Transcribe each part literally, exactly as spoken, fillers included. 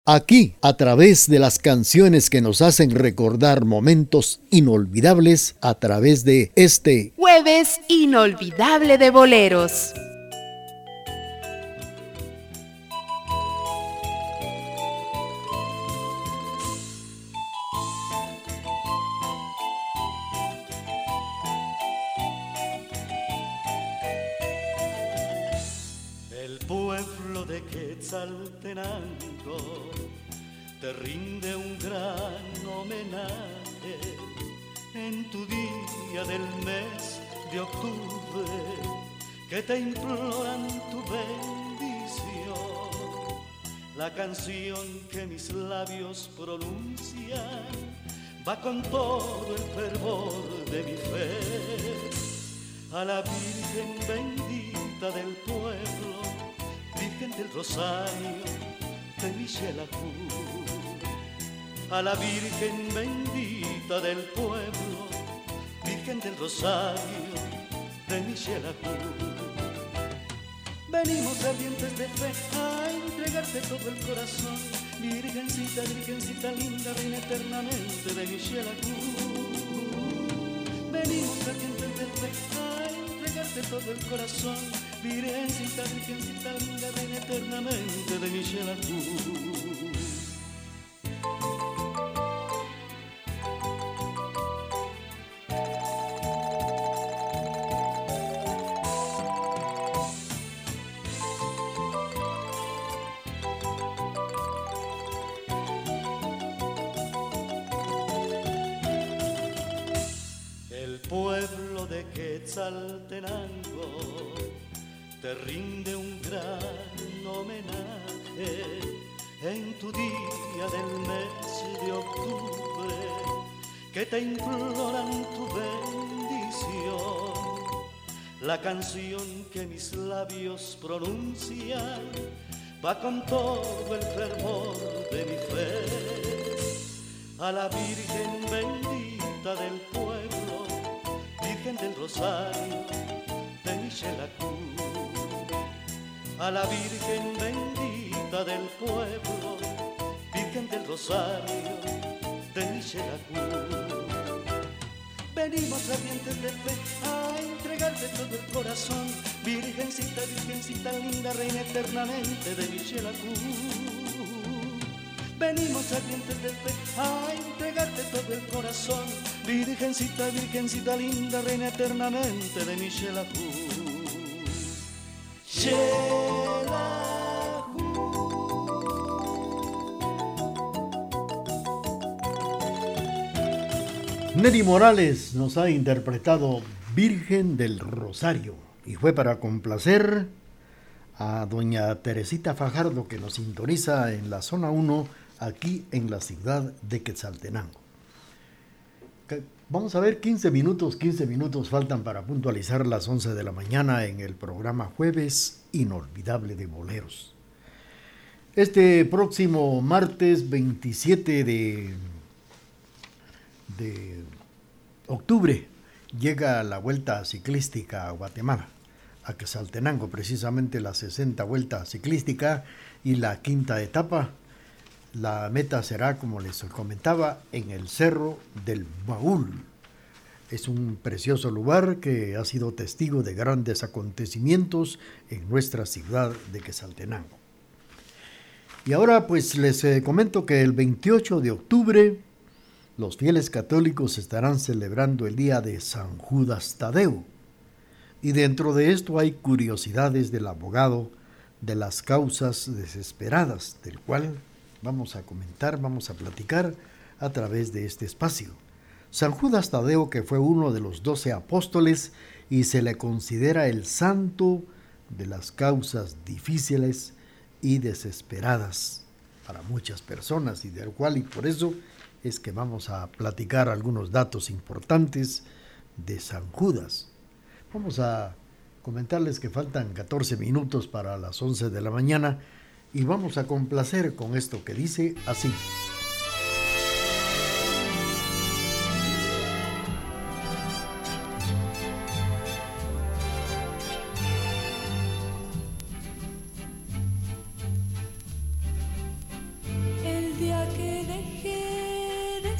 Aquí, a través de las canciones que nos hacen recordar momentos inolvidables, a través de este Jueves Inolvidable de Boleros. El pueblo de Quetzaltenango te rinde un gran homenaje en tu día del mes de octubre, que te imploran tu bendición. La canción que mis labios pronuncian va con todo el fervor de mi fe a la Virgen bendita del pueblo, Virgen del Rosario de Mixelacú. A la Virgen bendita del pueblo, Virgen del Rosario de Mixelacú. Venimos ardientes de fe a entregarte todo el corazón, Virgencita, Virgencita linda, reina eternamente de Mixelacú. Venimos ardientes de fe a entregarte todo el corazón, Virgencita, Virgencita linda, reina eternamente de Mixelacú. Pueblo de Quetzaltenango te rinde un gran homenaje en tu día del mes de octubre, que te imploran tu bendición. La canción que mis labios pronuncian va con todo el fervor de mi fe a la Virgen bendita del pueblo, Virgen del Rosario de Mixelacú. A la Virgen bendita del pueblo, Virgen del Rosario de Mixelacú. Venimos ardientes de fe a entregarte todo el corazón, Virgencita, Virgencita linda, reina eternamente de Mixelacú. Venimos ardientes de fe a entregarte todo el corazón, Virgencita, Virgencita linda, reina eternamente de Mixelacú. Nelly Morales nos ha interpretado Virgen del Rosario y fue para complacer a doña Teresita Fajardo, que nos sintoniza en la zona uno aquí en la ciudad de Quetzaltenango. Vamos a ver, quince minutos, quince minutos faltan para puntualizar las once de la mañana en el programa Jueves Inolvidable de Boleros. Este próximo martes veintisiete de, de octubre llega la Vuelta Ciclística a Guatemala, a Quetzaltenango, precisamente la sesenta Vuelta Ciclística y la quinta etapa. La meta será, como les comentaba, en el Cerro del Baúl. Es un precioso lugar que ha sido testigo de grandes acontecimientos en nuestra ciudad de Quetzaltenango. Y ahora pues les eh, comento que el veintiocho de octubre los fieles católicos estarán celebrando el día de San Judas Tadeo. Y dentro de esto hay curiosidades del abogado de las causas desesperadas, del cual vamos a comentar, vamos a platicar a través de este espacio. San Judas Tadeo, que fue uno de los doce apóstoles y se le considera el santo de las causas difíciles y desesperadas para muchas personas, y del cual y por eso es que vamos a platicar algunos datos importantes de San Judas. Vamos a comentarles que faltan catorce minutos para las once de la mañana y vamos a complacer con esto que dice así.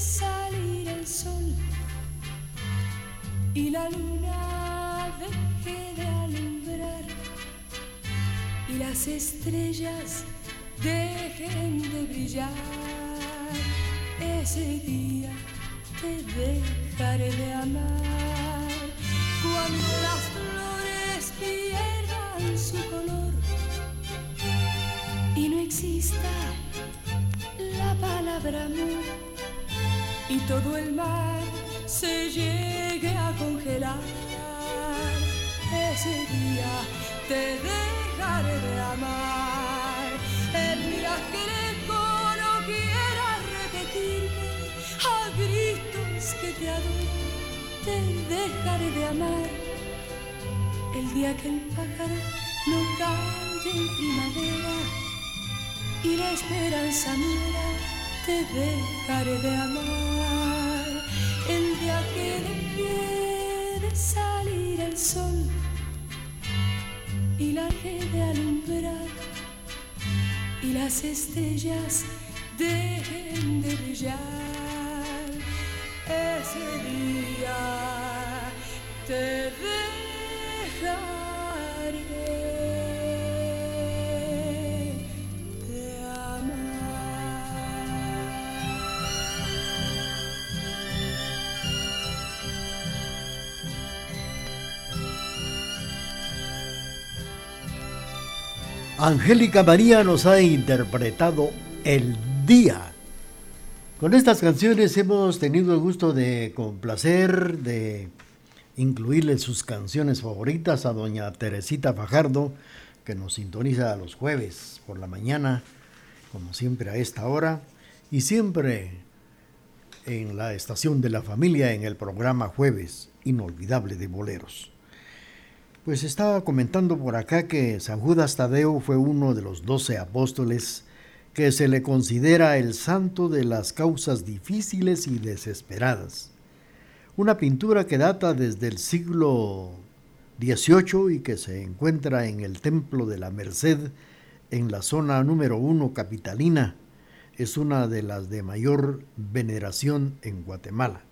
salir el sol y la luna deje de alumbrar y las estrellas dejen de brillar, ese día te dejaré de amar. Cuando las flores pierdan su color y no exista la palabra amor y todo el mar se llegue a congelar, ese día te dejaré de amar. El día que lejos no quiera repetirme a gritos que te adoro, te dejaré de amar. El día que el pájaro no cante en primavera y la esperanza muera, te dejaré de amar. El día que deje de salir el sol y la deje de alumbrar y las estrellas dejen de brillar, ese día te dejaré de amar. Angélica María nos ha interpretado El Día. Con estas canciones hemos tenido el gusto de complacer, de incluirle sus canciones favoritas a doña Teresita Fajardo, que nos sintoniza los jueves por la mañana, como siempre a esta hora, y siempre en la estación de la familia en el programa Jueves Inolvidable de Boleros. Pues estaba comentando por acá que San Judas Tadeo fue uno de los doce apóstoles que se le considera el santo de las causas difíciles y desesperadas. Una pintura que data desde el siglo dieciocho y que se encuentra en el Templo de la Merced en la zona número uno capitalina. Es una de las de mayor veneración en Guatemala.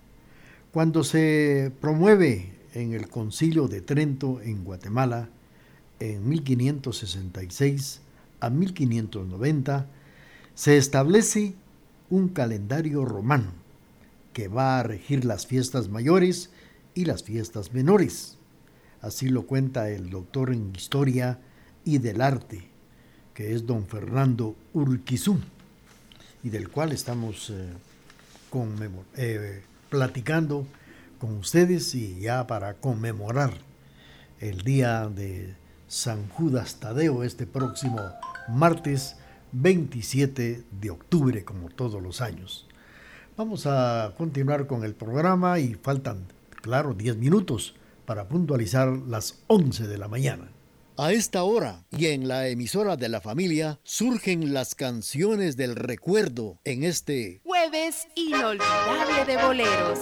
Cuando se promueve en el Concilio de Trento en Guatemala en mil quinientos sesenta y seis a mil quinientos noventa, se establece un calendario romano que va a regir las fiestas mayores y las fiestas menores. Así lo cuenta el doctor en Historia y del Arte, que es don Fernando Urquizú, y del cual estamos eh, conmemor- eh, platicando con ustedes, y ya para conmemorar el día de San Judas Tadeo este próximo martes veintisiete de octubre, como todos los años. Vamos a continuar con el programa y faltan, claro, diez minutos para puntualizar las once de la mañana. A esta hora y en la emisora de la familia surgen las canciones del recuerdo en este Jueves Inolvidable de Boleros.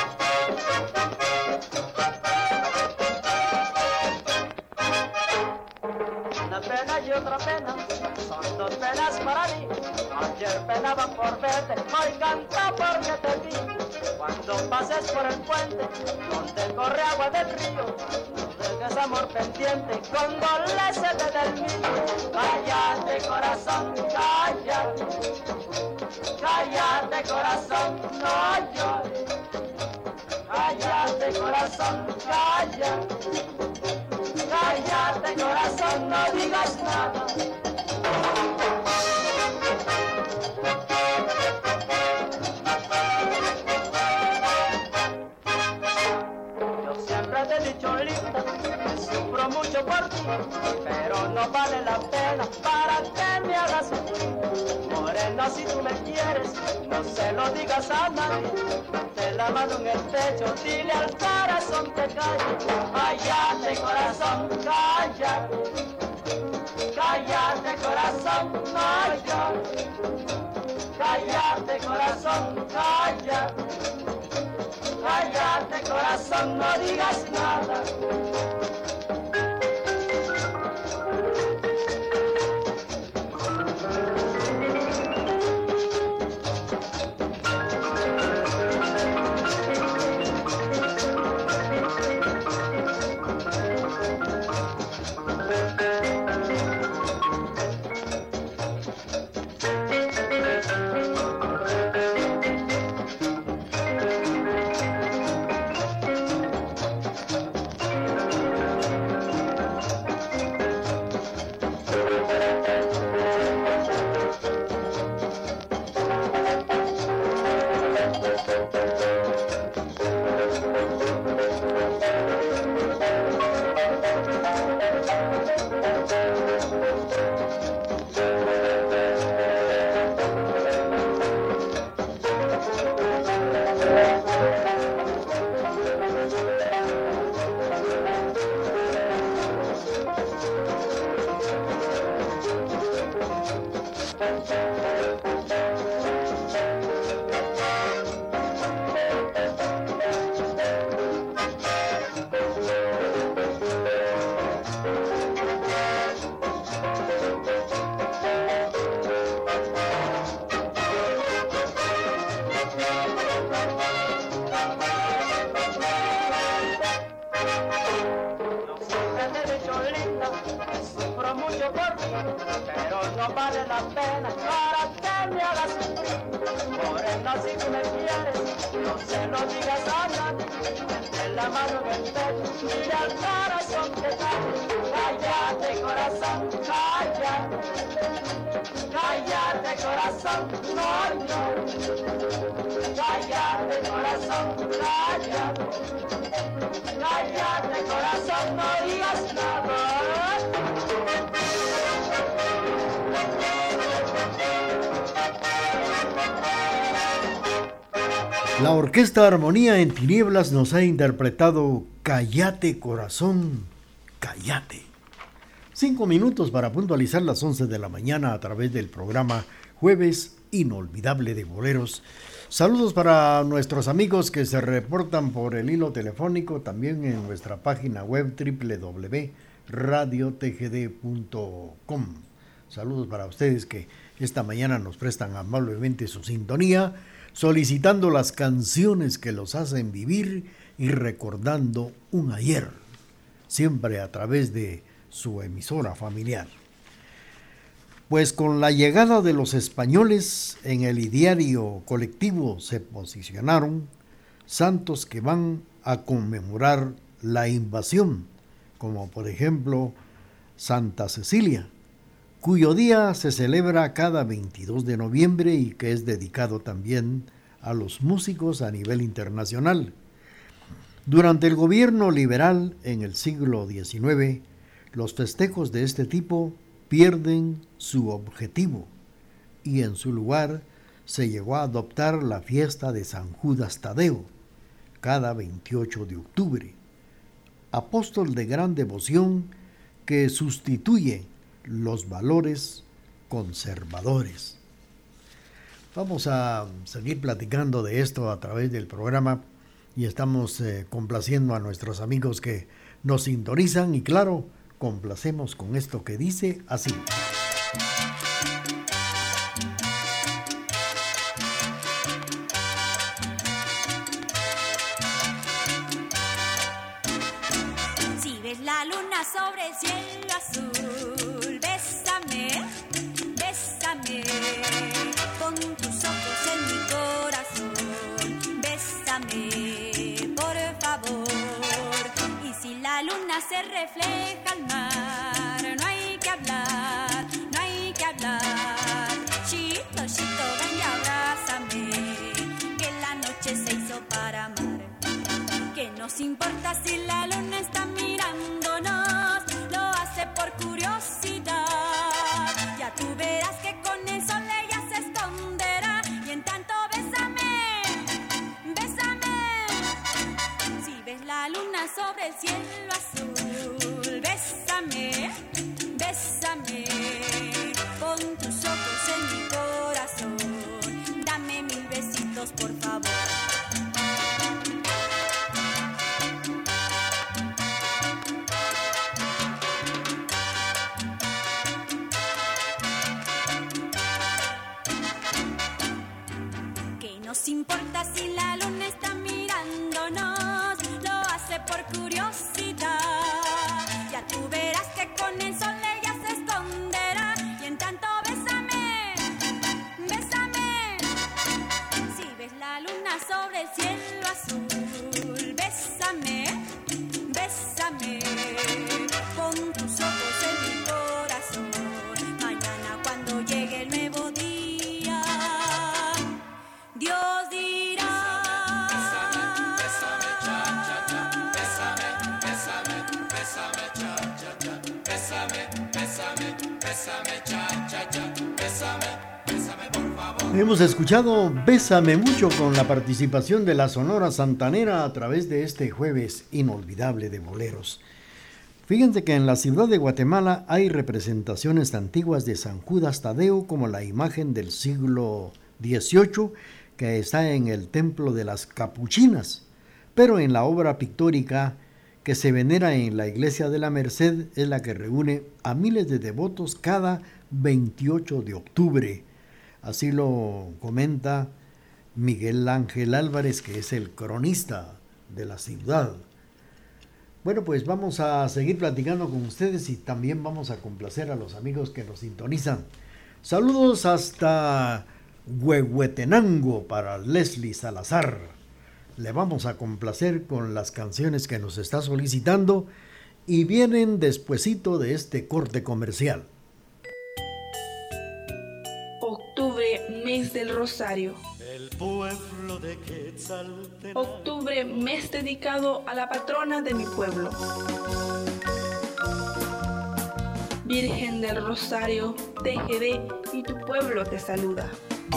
Una pena y otra pena, son dos penas para mí. Ayer penaba por verte, hoy canta porque te vi. Cuando pases por el puente, donde corre agua del río, no dejes amor pendiente, condolécete del mío. Cállate corazón, cállate, cállate corazón, no llores. Cállate corazón, cállate, cállate corazón, no digas nada. Yo siempre te he dicho linda, que sufro mucho por ti, pero no vale la pena para que me hagas sufrir. Morena, si tú me quieres, no se lo digas a nadie. Te la mano en el pecho, dile al corazón que calle. Cállate corazón, cállate, cállate corazón, no llores. Cállate corazón, cállate, cállate corazón, no digas nada. vale la pena para que me hagas sufrir. Morena, si tú me quieres, no se lo digas a nadie. Entre la mano en el pecho, mira el corazón que late. Cállate, corazón, cállate. Cállate, corazón, no llores. Cállate, corazón, cállate. Cállate, corazón, no digas nada. La Orquesta Armonía en Tinieblas nos ha interpretado Cállate, corazón, cállate. Cinco minutos para puntualizar las once de la mañana a través del programa Jueves Inolvidable de Boleros. Saludos para nuestros amigos que se reportan por el hilo telefónico, también en nuestra página web doble u doble u doble u punto radio t g d punto com. Saludos para ustedes que esta mañana nos prestan amablemente su sintonía, solicitando las canciones que los hacen vivir y recordando un ayer, siempre a través de su emisora familiar. Pues con la llegada de los españoles en el ideario colectivo se posicionaron santos que van a conmemorar la invasión, como por ejemplo Santa Cecilia, cuyo día se celebra cada veintidós de noviembre y que es dedicado también a los músicos a nivel internacional. Durante el gobierno liberal en el siglo diecinueve, los festejos de este tipo pierden su objetivo y en su lugar se llegó a adoptar la fiesta de San Judas Tadeo, cada veintiocho de octubre, apóstol de gran devoción que sustituye los valores conservadores. Vamos a seguir platicando de esto a través del programa y estamos eh, complaciendo a nuestros amigos que nos sintonizan y claro, complacemos con esto que dice así. Si ves la luna sobre el cielo azul, bésame, bésame, pon tus ojos en mi corazón, bésame, por favor. Y si la luna se refleja al mar, no hay que hablar, no hay que hablar. Chito, chito, ven y abrázame, que la noche se hizo para amar. ¿Qué nos importa si la luna está mirándonos? Lo hace por curiosidad. Ya tú verás que con el sol ella se esconderá. Y en tanto bésame, bésame. Si ves la luna sobre el cielo azul, bésame, bésame. Pon tus ojos en mi corazón. Dame mil besitos, por favor. Nos importa si la luna está mirándonos, lo hace por curiosidad. Ya tú verás que con el sol ella se esconderá. Y en tanto bésame, bésame. Si ves la luna sobre el cielo azul, bésame, bésame. Pon tus ojos en mi corazón. Mañana cuando llegue el nuevo día, Dios dirá. Bésame, bésame, cha, cha, cha. Bésame, bésame, bésame, cha, cha, cha. Bésame, bésame, bésame, cha, cha, cha. Bésame, bésame, por favor. Hemos escuchado Bésame mucho con la participación de la Sonora Santanera a través de este Jueves Inolvidable de Boleros. Fíjense que en la ciudad de Guatemala hay representaciones antiguas de San Judas Tadeo como la imagen del siglo dieciocho que está en el Templo de las Capuchinas, pero en la obra pictórica que se venera en la Iglesia de la Merced es la que reúne a miles de devotos cada veintiocho de octubre. Así lo comenta Miguel Ángel Álvarez, que es el cronista de la ciudad. Bueno, pues vamos a seguir platicando con ustedes y también vamos a complacer a los amigos que nos sintonizan. Saludos hasta Huehuetenango para Leslie Salazar. Le vamos a complacer con las canciones que nos está solicitando y vienen despuesito de este corte comercial. Octubre, mes del Rosario. El pueblo de Quetzaltenango. Octubre, mes dedicado a la patrona de mi pueblo. Virgen del Rosario, T G D y tu pueblo te saluda.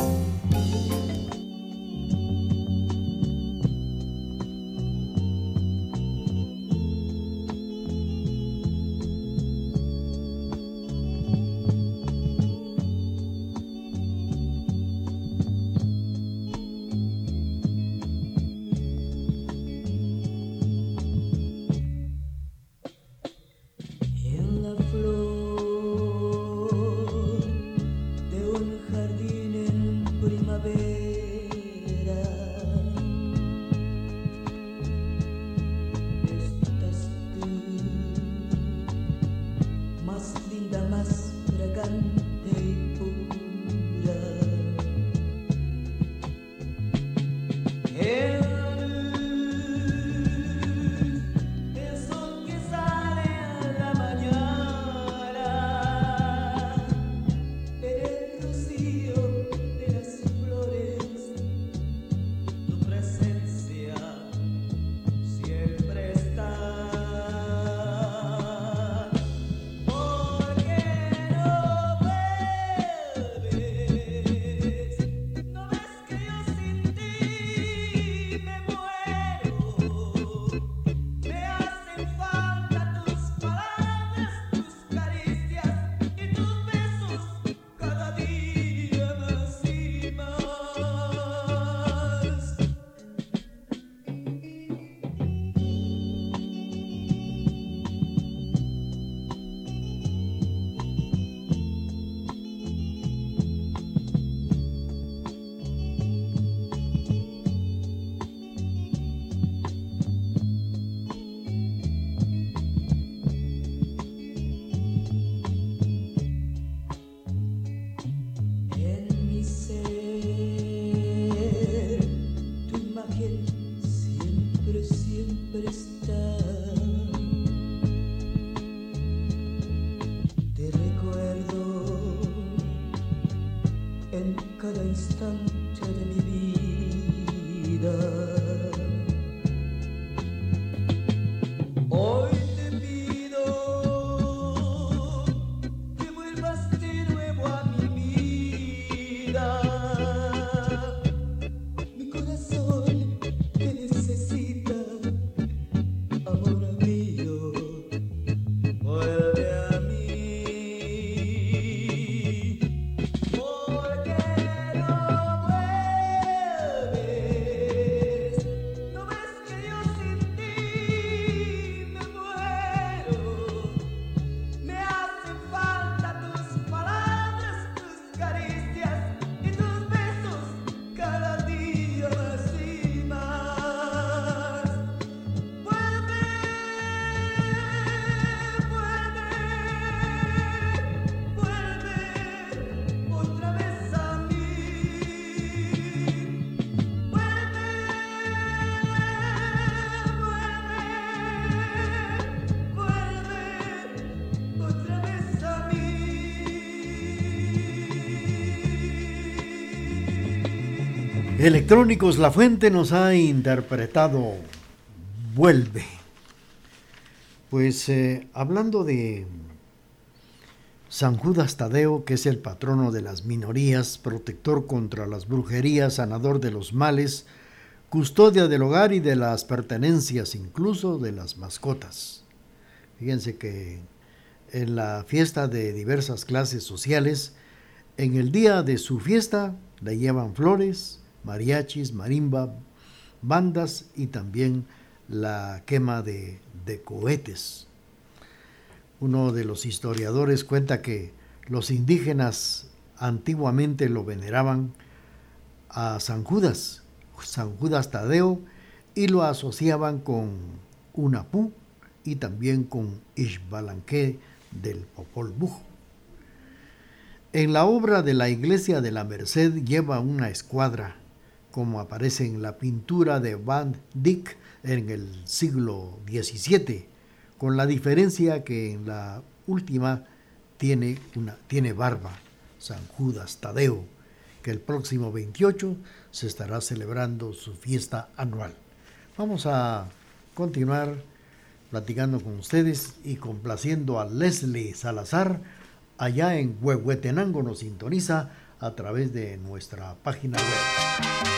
Electrónicos La Fuente nos ha interpretado Vuelve. Pues eh, hablando de San Judas Tadeo, que es el patrono de las minorías, protector contra las brujerías, sanador de los males, custodia del hogar y de las pertenencias, incluso de las mascotas. Fíjense que en la fiesta de diversas clases sociales, en el día de su fiesta le llevan flores, mariachis, marimba, bandas y también la quema de, de cohetes. Uno de los historiadores cuenta que los indígenas antiguamente lo veneraban a San Judas, San Judas Tadeo, y lo asociaban con Unapú y también con Ixbalanque del Popol Vuh. En la obra de la iglesia de la Merced lleva una escuadra, como aparece en la pintura de Van Dyck en el siglo diecisiete, con la diferencia que en la última tiene, una, tiene barba, San Judas Tadeo, que el próximo veintiocho se estará celebrando su fiesta anual. Vamos a continuar platicando con ustedes y complaciendo a Leslie Salazar, allá en Huehuetenango. Nos sintoniza a través de nuestra página web.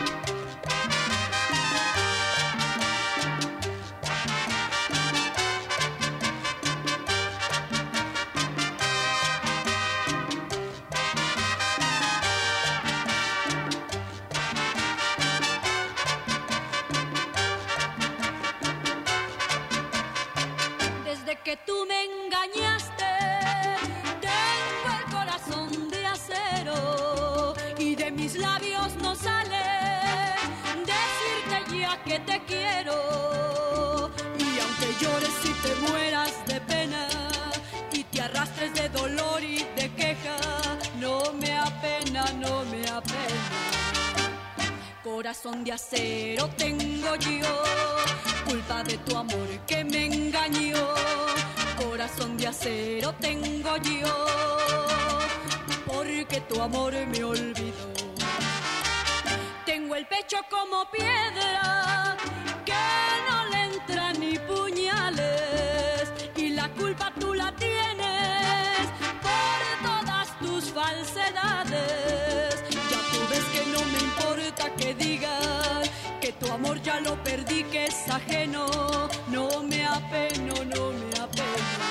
Que tú me engañaste, tengo el corazón de acero y de mis labios no sale decirte ya que te quiero. Y aunque llores y te mueras de pena y te arrastres de dolor y de queja, no me apena, no me apena. Corazón de acero tengo yo, culpa de tu amor que me engañó. Corazón de acero tengo yo, porque tu amor me olvidó. Tengo el pecho como piedra, que no le entran ni puñales, y la culpa tú la tienes por todas tus falsedades. Ya tú ves que no me importa que digan que tu amor ya lo perdí, que es ajeno. No me apeno, no me apeno.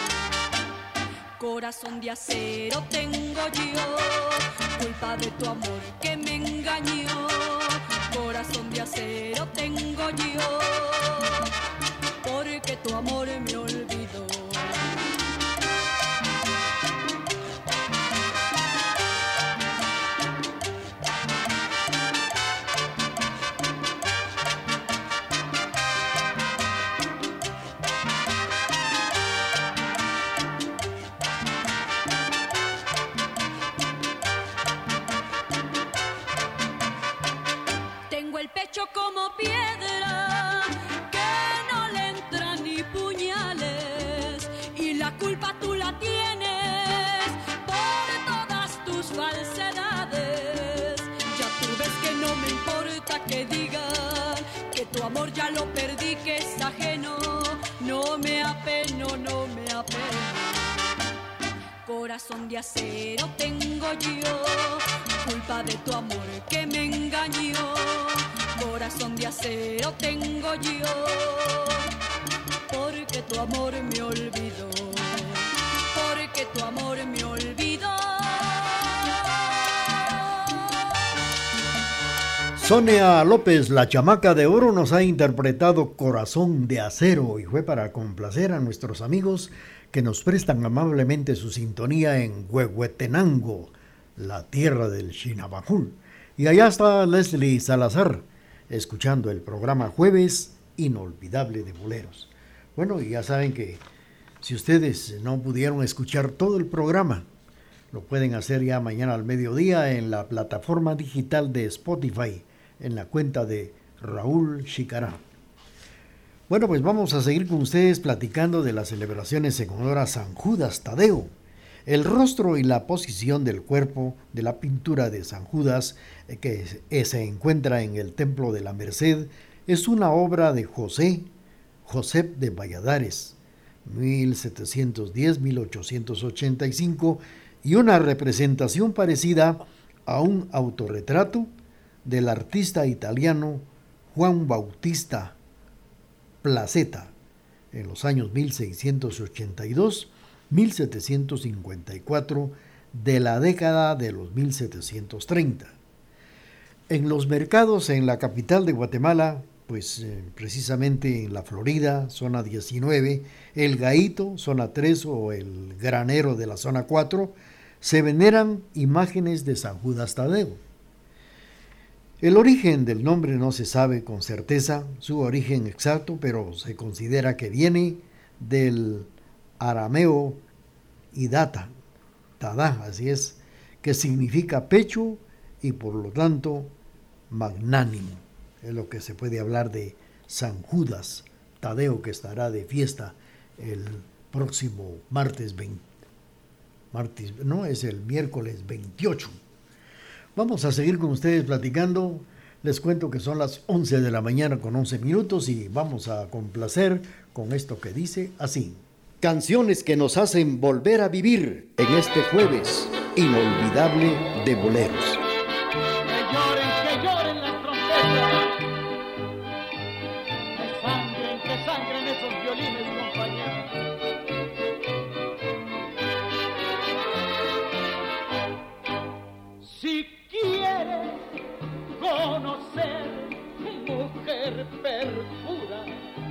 Corazón de acero tengo yo, culpa de tu amor que me engañó. Corazón de acero tengo yo, porque tu amor me olvidó. Como piedra, que no le entran ni puñales, y la culpa tú la tienes por todas tus falsedades. Ya tú ves que no me importa que digan que tu amor ya lo perdí, que es ajeno. No me apeno, no me apeno. Corazón de acero tengo yo, culpa de tu amor que me engañó. Corazón de acero tengo yo, porque tu amor me olvidó, porque tu amor me olvidó. Sonia López, la chamaca de oro, nos ha interpretado Corazón de acero, y fue para complacer a nuestros amigos que nos prestan amablemente su sintonía en Huehuetenango, la tierra del Chinabajul. Y allá está Leslie Salazar, escuchando el programa Jueves Inolvidable de Boleros. Bueno, y ya saben que si ustedes no pudieron escuchar todo el programa, lo pueden hacer ya mañana al mediodía en la plataforma digital de Spotify, en la cuenta de Raúl Chicará. Bueno, pues vamos a seguir con ustedes platicando de las celebraciones en honor a San Judas Tadeo. El rostro y la posición del cuerpo de la pintura de San Judas, que se encuentra en el Templo de la Merced, es una obra de José, Josep de Valladares, mil setecientos diez a mil ochocientos ochenta y cinco, y una representación parecida a un autorretrato del artista italiano Juan Bautista Placeta en los años mil seiscientos ochenta y dos a mil setecientos cincuenta y cuatro de la década de los mil setecientos treinta. En los mercados en la capital de Guatemala, pues eh, precisamente en la Florida, zona diecinueve, el Gaito, zona tres, o el Granero de la zona cuatro, se veneran imágenes de San Judas Tadeo. El origen del nombre no se sabe con certeza, su origen exacto, pero se considera que viene del arameo idata, tada, así es, que significa pecho y por lo tanto magnánimo. Es lo que se puede hablar de San Judas Tadeo, que estará de fiesta el próximo martes veinte. Martes, no, es el miércoles veintiocho. Vamos a seguir con ustedes platicando. Les cuento que son las once de la mañana con once minutos y vamos a complacer con esto que dice así. Canciones que nos hacen volver a vivir en este jueves inolvidable de boleros. Que lloren, que lloren las trompetas, que sangren, que sangren esos violines, compañeros. Si quieres conocer, mujer perjura,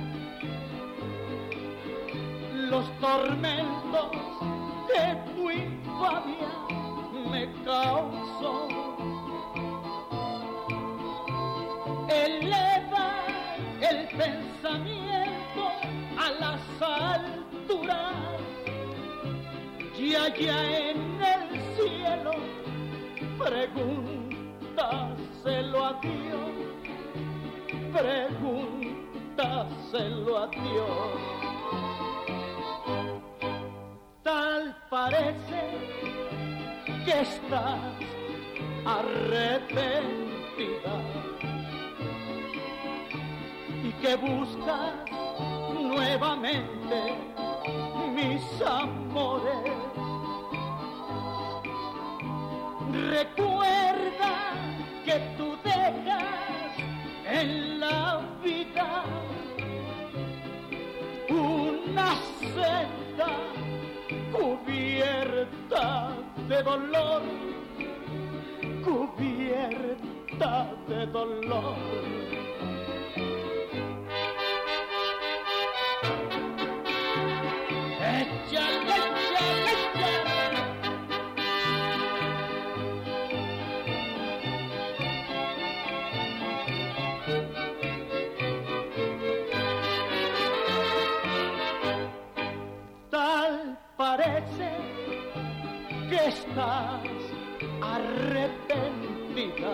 los tormentos que tu infamia me causó, eleva el pensamiento a las alturas y allá en el cielo pregúntaselo a Dios, pregúntaselo a Dios. Tal parece que estás arrepentida y que buscas nuevamente mis amores. Recuerda que tú dejas en la vida una senda cubierta de dolor, cubierta de dolor. Échale, échale, échale. Tal parece que estás arrepentida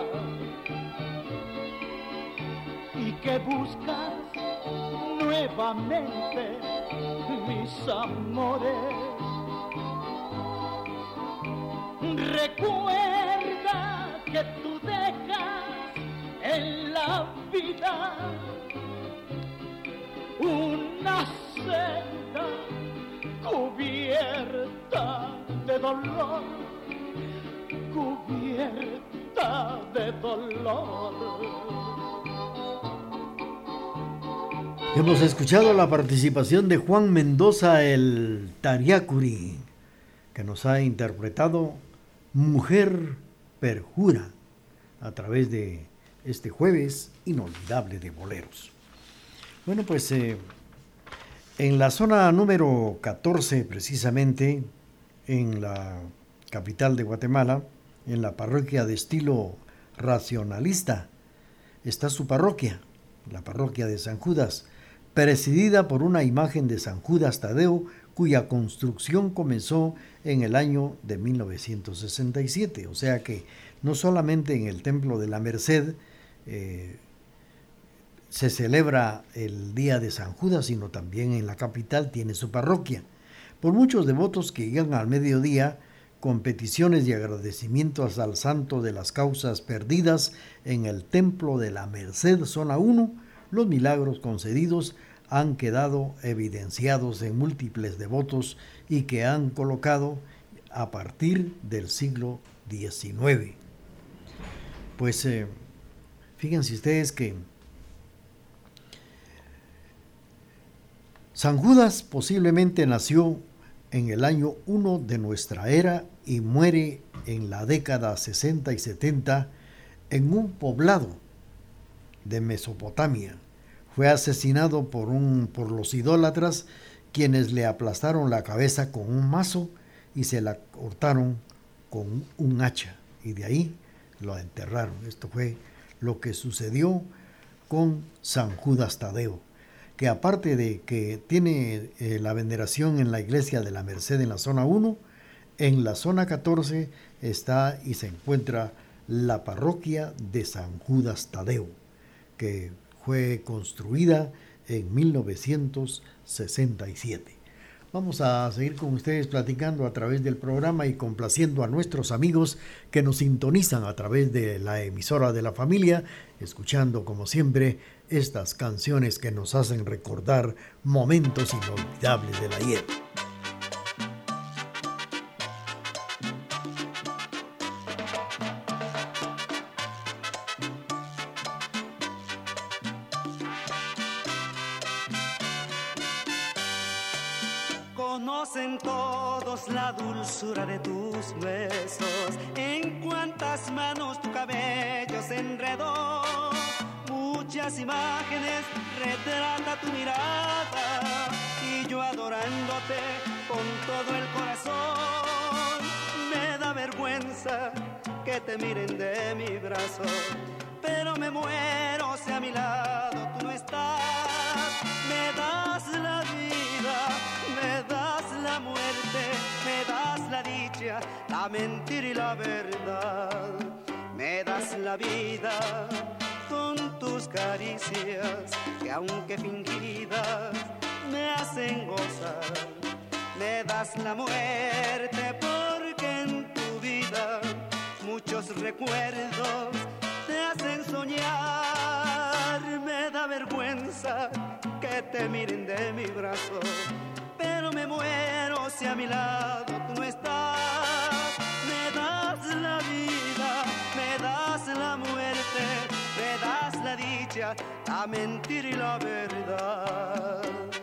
y que buscas nuevamente mis amores. Recuerda que tú dejas en la vida una senda cubierta de dolor, cubierta de dolor. Hemos escuchado la participación de Juan Mendoza, el Tariacuri, que nos ha interpretado Mujer Perjura a través de este jueves inolvidable de boleros. Bueno, pues eh, en la zona número catorce, precisamente, en la capital de Guatemala, en la parroquia de estilo racionalista, está su parroquia, la parroquia de San Judas, presidida por una imagen de San Judas Tadeo, cuya construcción comenzó en el año de mil novecientos sesenta y siete. O sea que no solamente en el Templo de la Merced eh, se celebra el Día de San Judas, sino también en la capital tiene su parroquia. Por muchos devotos que llegan al mediodía con peticiones y agradecimientos al santo de las causas perdidas en el Templo de la Merced, zona uno, los milagros concedidos han quedado evidenciados en múltiples devotos y que han colocado a partir del siglo diecinueve. Pues eh, fíjense ustedes que San Judas posiblemente nació en el año uno de nuestra era y muere en la década sesenta y setenta en un poblado de Mesopotamia. Fue asesinado por, un, por los idólatras, quienes le aplastaron la cabeza con un mazo y se la cortaron con un hacha, y de ahí lo enterraron. Esto fue lo que sucedió con San Judas Tadeo, que aparte de que tiene eh, la veneración en la iglesia de la Merced en la zona uno, En la zona catorce está y se encuentra la parroquia de San Judas Tadeo, que fue construida en mil novecientos sesenta y siete. Vamos a seguir con ustedes platicando a través del programa y complaciendo a nuestros amigos que nos sintonizan a través de la emisora de la familia, escuchando como siempre estas canciones que nos hacen recordar momentos inolvidables del ayer. Conocen todos la dulzura de tus besos, en cuántas manos tu cabello se enredó. Muchas imágenes retrata tu mirada y yo adorándote con todo el corazón. Me da vergüenza que te miren de mi brazo, pero me muero si a mi lado tú no estás. Me das la vida, me das la muerte, me das la dicha, la mentira y la verdad. Me das la vida con tus caricias, que aunque fingidas me hacen gozar. Me das la muerte porque en tu vida muchos recuerdos te hacen soñar. Me da vergüenza que te miren de mi brazo, pero me muero si a mi lado tú no estás. Me das la vida, me das la muerte, me das la dicha, la mentira y la verdad.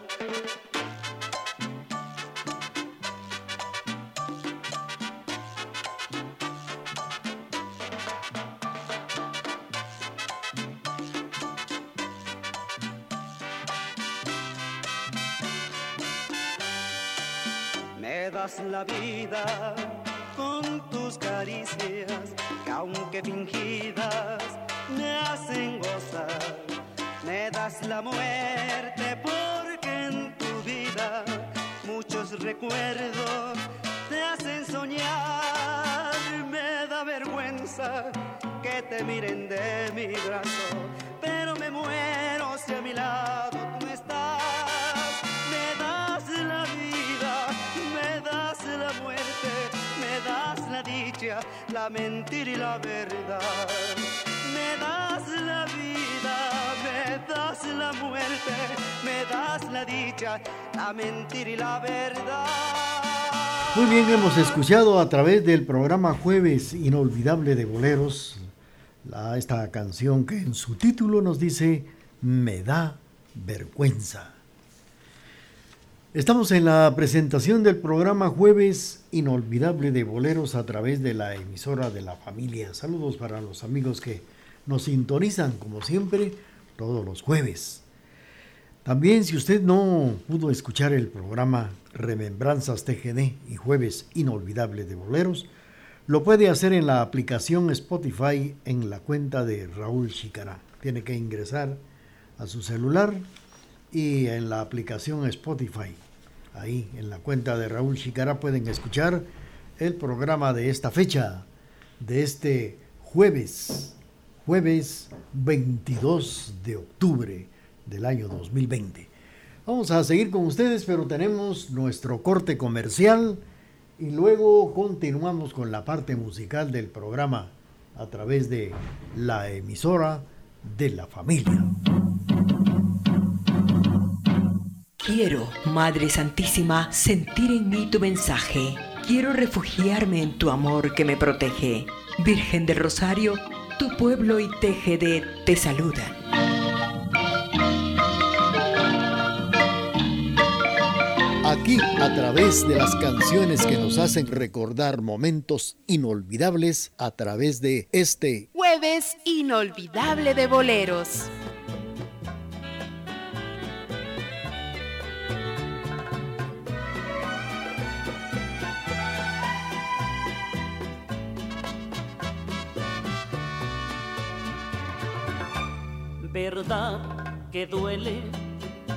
Me das la vida con tus caricias, que aunque fingidas me hacen gozar. Me das la muerte porque en tu vida muchos recuerdos te hacen soñar. Me da vergüenza que te miren de mi brazo, pero me muero si a mi lado tú no estás. Me das la vida, me das la muerte, me das la dicha, la mentira y la verdad. Me das la vida, me das la muerte, me das la dicha, la mentira y la verdad. Muy bien, hemos escuchado a través del programa Jueves Inolvidable de Boleros la, esta canción que en su título nos dice Me da vergüenza. Estamos en la presentación del programa Jueves Inolvidable de Boleros a través de la emisora de la familia. Saludos para los amigos que nos sintonizan como siempre todos los jueves. También si usted no pudo escuchar el programa Remembranzas T G D y Jueves Inolvidable de Boleros, lo puede hacer en la aplicación Spotify en la cuenta de Raúl Chicará. Tiene que ingresar a su celular y en la aplicación Spotify, ahí en la cuenta de Raúl Chicará pueden escuchar el programa de esta fecha, de este jueves, jueves veintidós de octubre del año dos mil veinte. Vamos a seguir con ustedes, pero tenemos nuestro corte comercial y luego continuamos con la parte musical del programa a través de la emisora de la familia. Quiero, Madre Santísima, sentir en mí tu mensaje. Quiero refugiarme en tu amor que me protege. Virgen del Rosario, tu pueblo y T G D te saludan. Aquí, a través de las canciones que nos hacen recordar momentos inolvidables, a través de este Jueves Inolvidable de Boleros. Verdad que duele,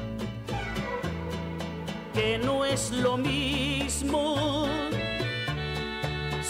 que no es lo mismo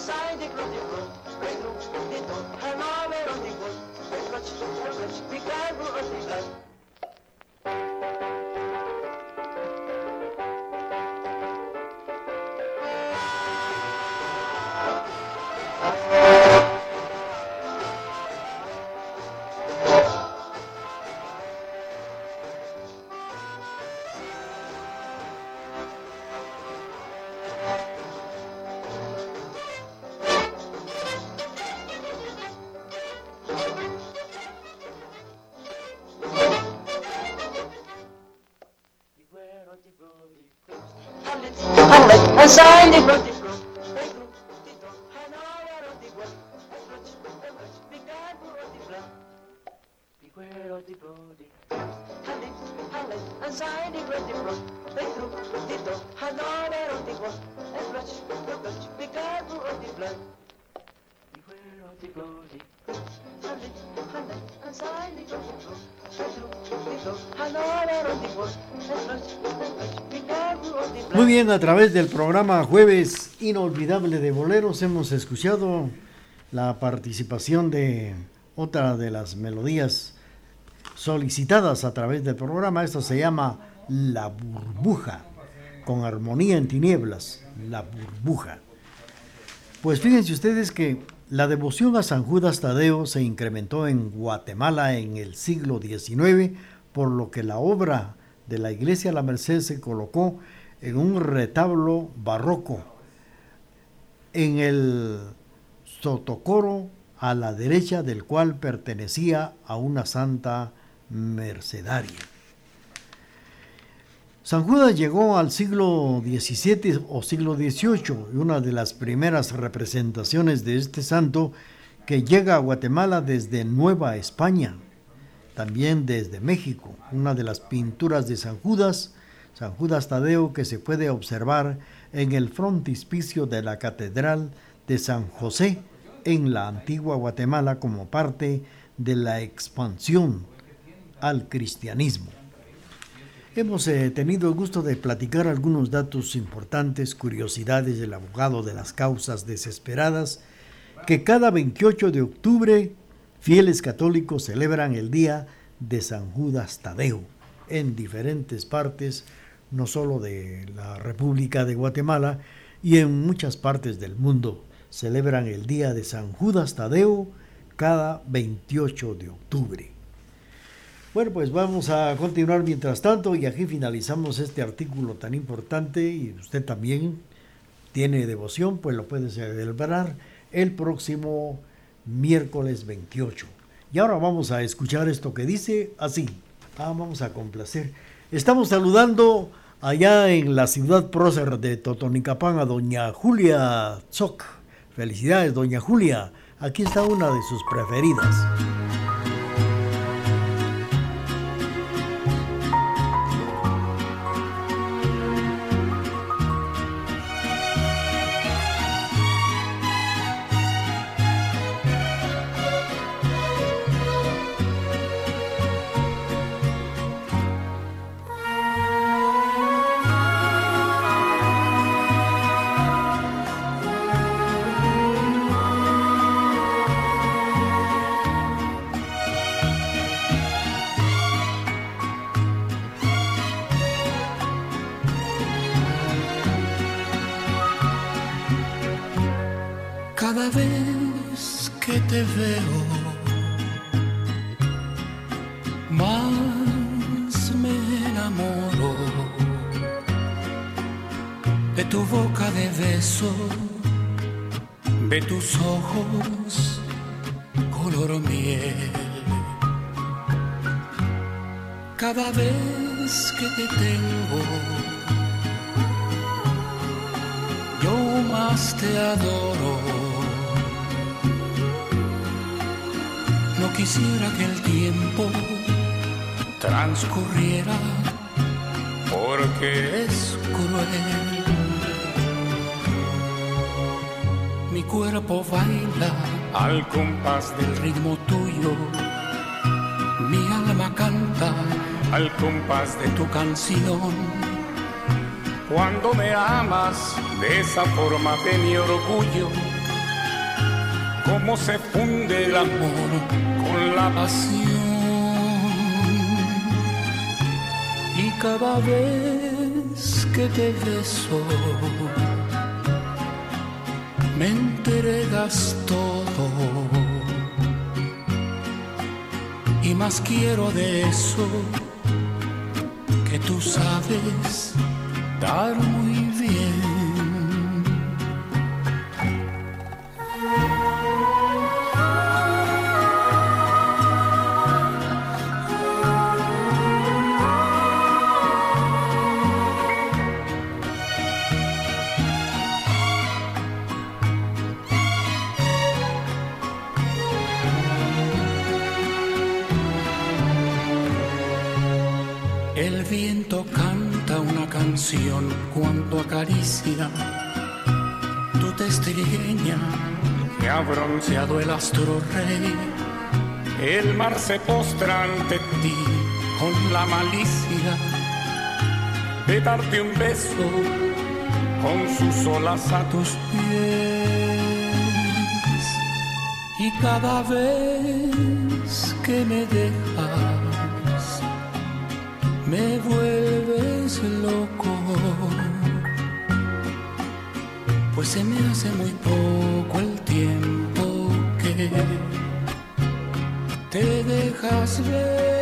sai di gru di gru, di gru di gru, Hanover on the wood, the clutch, the clutch, the guy who on the gun. Sign the blood, the blood, the blood, the blood, and all of the blood, the blood, the blood, the God of the blood. Beware of the blood, and it, and it, and sign the blood, the blood, the blood, the blood, and all of the blood, the blood, the blood, the God of the blood. Beware of the blood, and it, and it, and sign the blood, the blood, the blood, the blood, and all of the blood, the blood, the blood, the God of the blood. Muy bien, a través del programa Jueves Inolvidable de Boleros hemos escuchado la participación de otra de las melodías solicitadas a través del programa. Esto se llama La Burbuja, con armonía en tinieblas, La Burbuja. Pues fíjense ustedes que la devoción a San Judas Tadeo se incrementó en Guatemala en el siglo diecinueve, por lo que la obra de la Iglesia La Merced se colocó en un retablo barroco en el sotocoro a la derecha del cual pertenecía a una santa mercedaria. San Judas llegó al siglo diecisiete o siglo dieciocho y una de las primeras representaciones de este santo que llega a Guatemala desde Nueva España, también desde México. Una de las pinturas de San Judas, San Judas Tadeo, que se puede observar en el frontispicio de la Catedral de San José en la antigua Guatemala como parte de la expansión al cristianismo. Hemos eh, tenido el gusto de platicar algunos datos importantes, curiosidades del abogado de las causas desesperadas, que cada veintiocho de octubre fieles católicos celebran el día de San Judas Tadeo en diferentes partes, no solo de la República de Guatemala, y en muchas partes del mundo celebran el día de San Judas Tadeo cada veintiocho de octubre. Bueno, pues vamos a continuar mientras tanto y aquí finalizamos este artículo tan importante, y usted también tiene devoción, pues lo puede celebrar el próximo miércoles veintiocho. Y ahora vamos a escuchar esto que dice así. Ah, vamos a complacer. Estamos saludando allá en la ciudad prócer de Totonicapán a doña Julia Zoc. Felicidades, doña Julia. Aquí está una de sus preferidas. Cada vez que te veo, más me enamoro de tu boca de beso, de tus ojos color miel. Cada vez que te tengo, yo más te adoro. No quisiera que el tiempo transcurriera, porque es cruel. Mi cuerpo baila al compás del ritmo tuyo, mi alma canta al compás de tu canción. Cuando me amas de esa forma de mi orgullo, cómo se funde el amor con la pasión. Y cada vez que te beso, me entregas todo. Y más quiero de eso que tú sabes dar muy bien. El viento canta una canción cuando acaricia tu testrigueña que ha bronceado el astro rey. El mar se postra ante ti con la malicia de darte un beso con sus olas a tus pies. Y cada vez que me dejas, me vuelves loco, pues se me hace muy poco el tiempo que te dejas ver.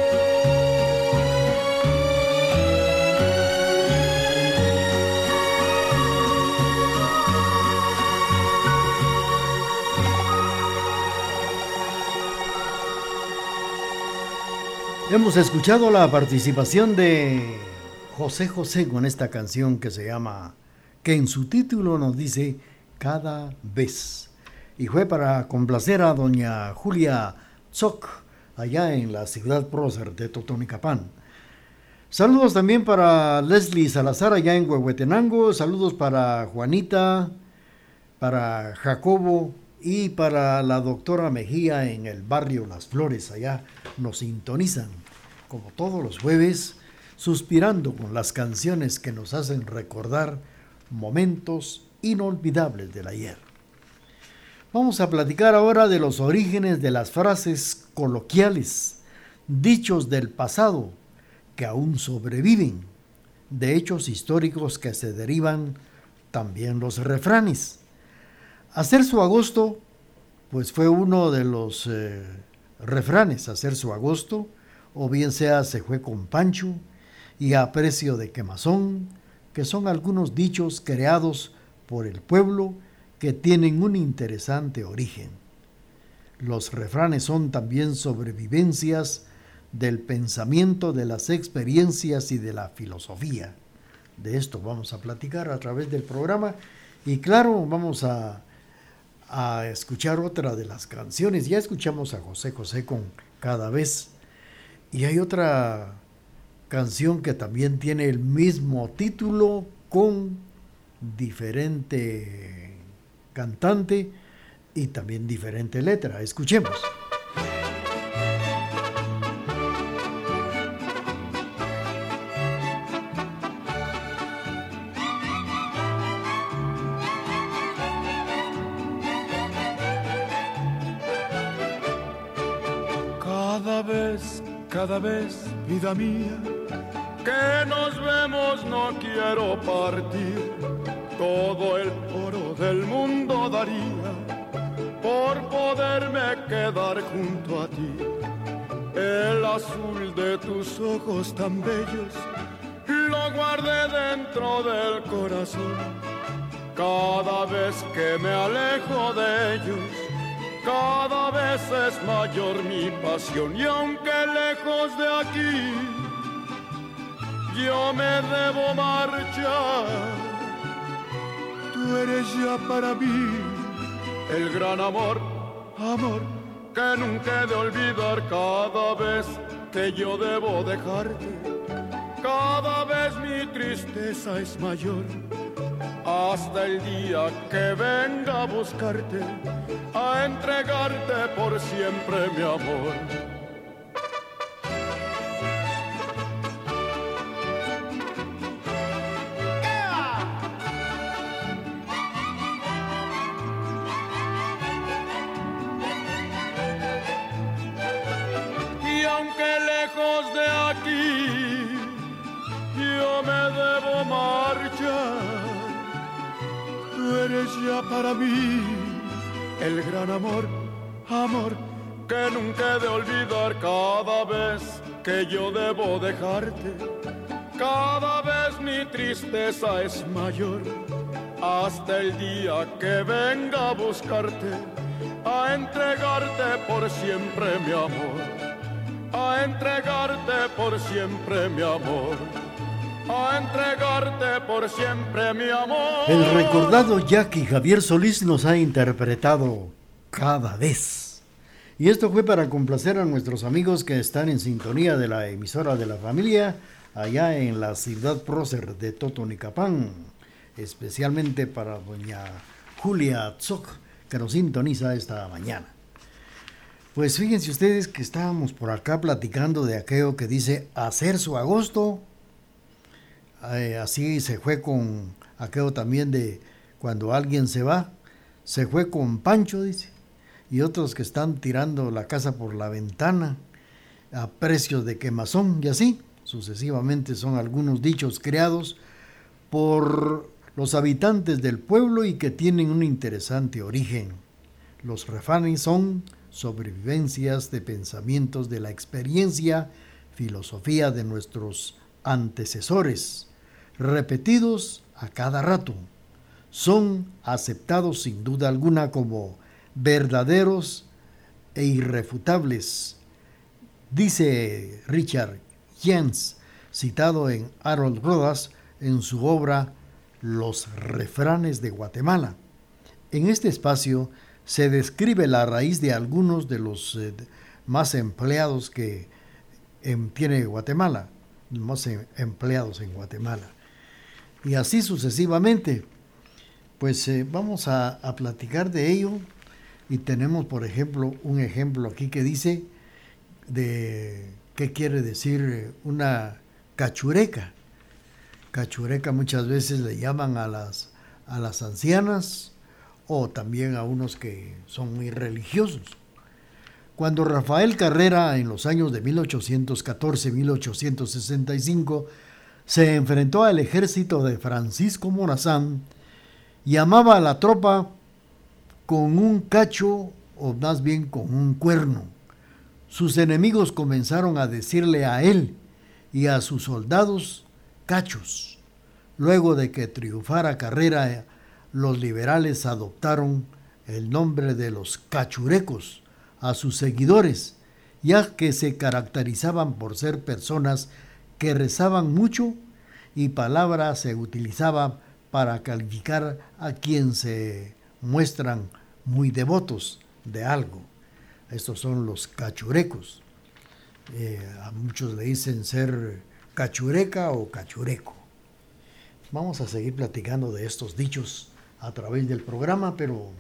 Hemos escuchado la participación de José José con esta canción que se llama, que en su título nos dice Cada Vez. Y fue para complacer a doña Julia Tzoc, allá en la ciudad prócer de Totonicapán. Saludos también para Leslie Salazar, allá en Huehuetenango. Saludos para Juanita, para Jacobo y para la doctora Mejía en el barrio Las Flores. Allá nos sintonizan, como todos los jueves, suspirando con las canciones que nos hacen recordar momentos inolvidables del ayer. Vamos a platicar ahora de los orígenes de las frases coloquiales, dichos del pasado que aún sobreviven, de hechos históricos que se derivan también los refranes. Hacer su agosto, pues fue uno de los eh, refranes, hacer su agosto, o bien sea se fue con Pancho y a precio de quemazón, que son algunos dichos creados por el pueblo que tienen un interesante origen. Los refranes son también sobrevivencias del pensamiento, de las experiencias y de la filosofía. De esto vamos a platicar a través del programa y claro, vamos a, a escuchar otra de las canciones. Ya escuchamos a José José con Cada Vez y hay otra canción que también tiene el mismo título con diferente cantante y también diferente letra. Escuchemos. Cada vez, cada vez, vida mía, que nos vemos no quiero partir. Todo el oro del mundo daría por poderme quedar junto a ti. El azul de tus ojos tan bellos lo guardé dentro del corazón. Cada vez que me alejo de ellos, cada vez es mayor mi pasión. Y aunque lejos de aquí yo me debo marchar, tú eres ya para mí el gran amor, amor que nunca he de olvidar. Cada vez que yo debo dejarte, cada vez mi tristeza es mayor, hasta el día que venga a buscarte, a entregarte por siempre mi amor. eres ya para mí el gran amor, amor que nunca he de olvidar. Cada vez que yo debo dejarte, cada vez mi tristeza es mayor, hasta el día que venga a buscarte, a entregarte por siempre mi amor, a entregarte por siempre mi amor, a entregarte por siempre mi amor. El recordado Jackie Javier Solís nos ha interpretado Cada vez. Y esto fue para complacer a nuestros amigos que están en sintonía de la emisora de la familia, allá en la ciudad prócer de Totonicapán, especialmente para doña Julia Tzoc, que nos sintoniza esta mañana. Pues fíjense ustedes que estábamos por acá platicando de aquello que dice hacer su agosto. Eh, así se fue con aquello también de cuando alguien se va, se fue con Pancho, dice, y otros que están tirando la casa por la ventana a precios de quemazón, y así sucesivamente son algunos dichos creados por los habitantes del pueblo y que tienen un interesante origen. Los refranes son sobrevivencias de pensamientos de la experiencia, filosofía de nuestros antecesores, repetidos a cada rato. Son aceptados sin duda alguna como verdaderos e irrefutables. Dice Richard Jens, citado en Harold Rodas en su obra Los refranes de Guatemala. En este espacio se describe la raíz de algunos de los eh, más empleados que eh, tiene Guatemala, más eh, empleados en Guatemala. Y así sucesivamente. Pues eh, vamos a, a platicar de ello, y tenemos, por ejemplo, un ejemplo aquí que dice de qué quiere decir una cachureca. Cachureca muchas veces le llaman a las, a las ancianas, o también a unos que son muy religiosos. Cuando Rafael Carrera, en los años de mil ochocientos catorce a mil ochocientos sesenta y cinco, se enfrentó al ejército de Francisco Morazán, llamaba a la tropa con un cacho, o más bien con un cuerno. Sus enemigos comenzaron a decirle a él y a sus soldados cachos. Luego de que triunfara Carrera, los liberales adoptaron el nombre de los cachurecos a sus seguidores, ya que se caracterizaban por ser personas que rezaban mucho, y palabra se utilizaba para calificar a quien se muestran muy devotos de algo. Estos son los cachurecos. Eh, a muchos le dicen ser cachureca o cachureco. Vamos a seguir platicando de estos dichos a través del programa, pero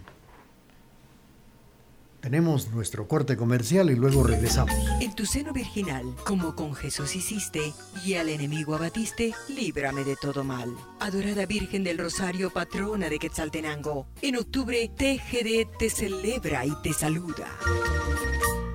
tenemos nuestro corte comercial y luego regresamos. En tu seno virginal, como con Jesús hiciste, y al enemigo abatiste, líbrame de todo mal. Adorada Virgen del Rosario, patrona de Quetzaltenango, en octubre T G D te celebra y te saluda.